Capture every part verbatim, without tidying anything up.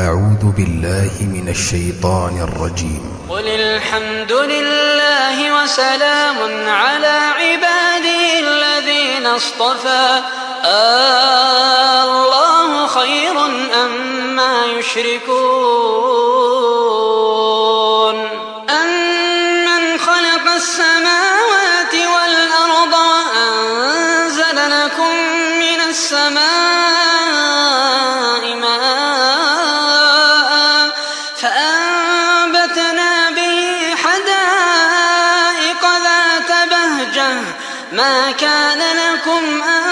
أعوذ بالله من الشيطان الرجيم. قل الحمد لله وسلام على عباده الذين اصطفى الله خير أما يشركون أمن خلق السماوات والأرض وأنزل لكم من السماء ماء فأنبتنا به حدائق ذات بهجة ما كان لكم أن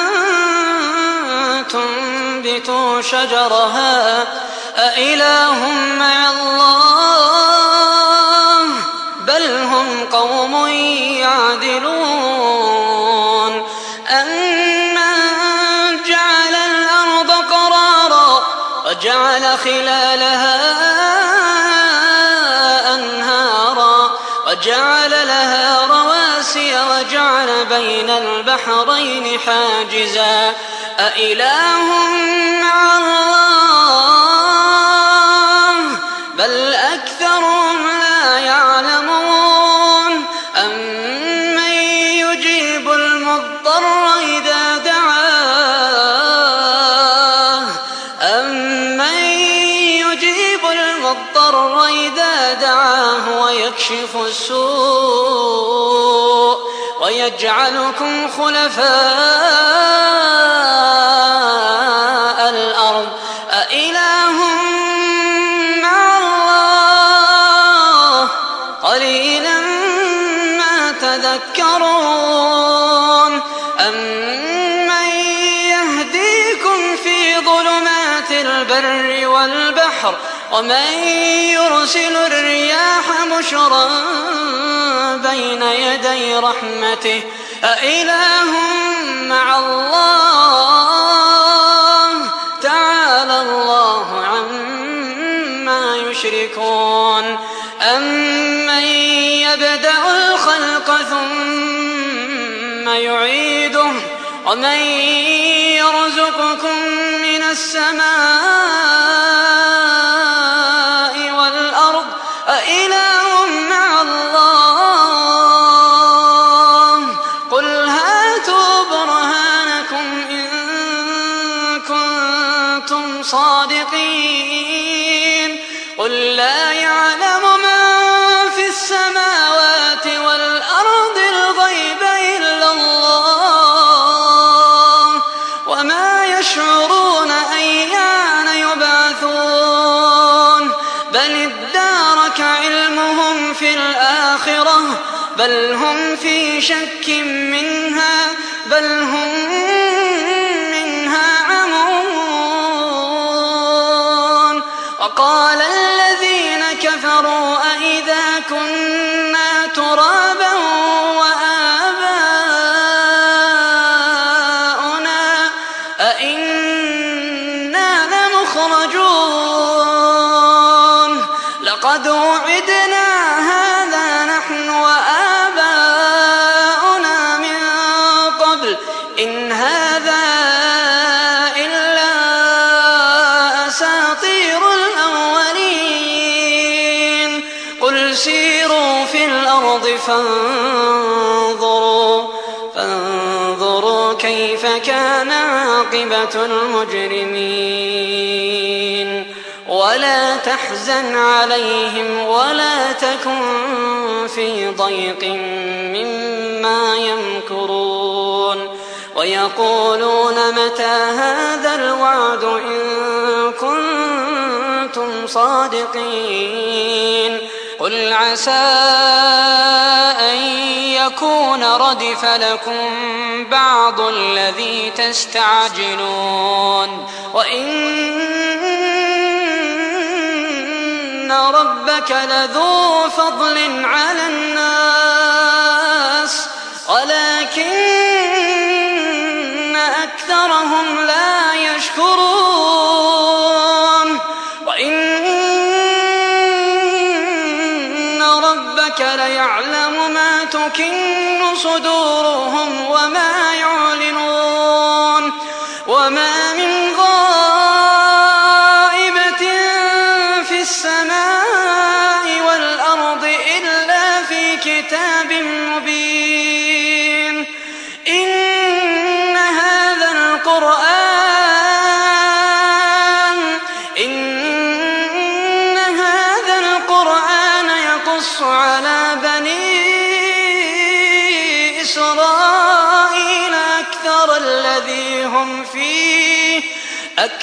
تنبتوا شجرها أإله مع الله بل هم قوم يعدلون أمن جعل الأرض قرارا وجعل خلالها أنهارا وجعل لها رواسي وجعل بين البحرين حاجزا أإله مع الله بل أكثرهم لا يعلمون أمن يجيب المضطر إذا دعاه أمن يجيب المضطر إذا دعاه ويكشف السوء ويجعلكم خلفاء الأرض أإله مع الله قليلا ما تذكرون أمن يهديكم في ظلمات البر والبحر ومن يرسل الرياح بشرا بين يدي رحمته أإله مع الله تعالى الله عما يشركون أمن يبدأ الخلق ثم يعيده ومن يرزقكم من السماء والأرض أإله مع الله قل هاتوا برهانكم إن كنتم صادقين قل لا يعلم من في السماوات والأرض الغيب إلا الله وما يشعرون أيان يبعثون بل ادارك علمهم في الآخرة بل هم في شك منها بل هم منها عمون وقال الذين كفروا أئذا كنا ترابا وآباؤنا أئنا لمخرجون لقد وعدنا هذا نحن وآباؤنا من قبل إن هذا إلا أساطير الأولين قل سيروا في الأرض فانظروا فانظروا كيف كان عاقبة المجرمين ولا تحزن عليهم ولا تكن في ضيق مما يمكرون ويقولون متى هذا الوعد إن كنتم صادقين قل عسى أن يكون ردف لكم بعض الذي تستعجلون وإن ربك لذو فضل على الناس ولكن أكثرهم لا يشكرون وإن ربك ليعلم ما تكن صدورهم وما يعلنون وما من غائبة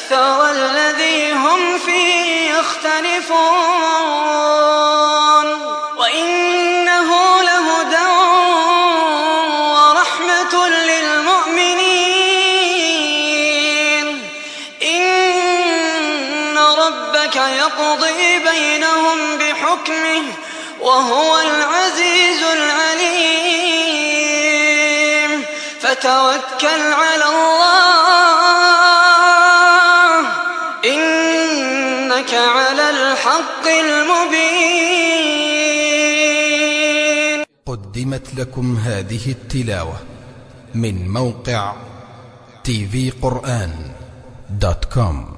الثرى الذي هم فيه يختلفون وإنه لهدى ورحمة للمؤمنين إن ربك يقضي بينهم بحكمه وهو العزيز العليم فتوكل على الله إنك على الحق المبين. قدمت لكم هذه التلاوة من موقع تي في قرآن دوت كوم.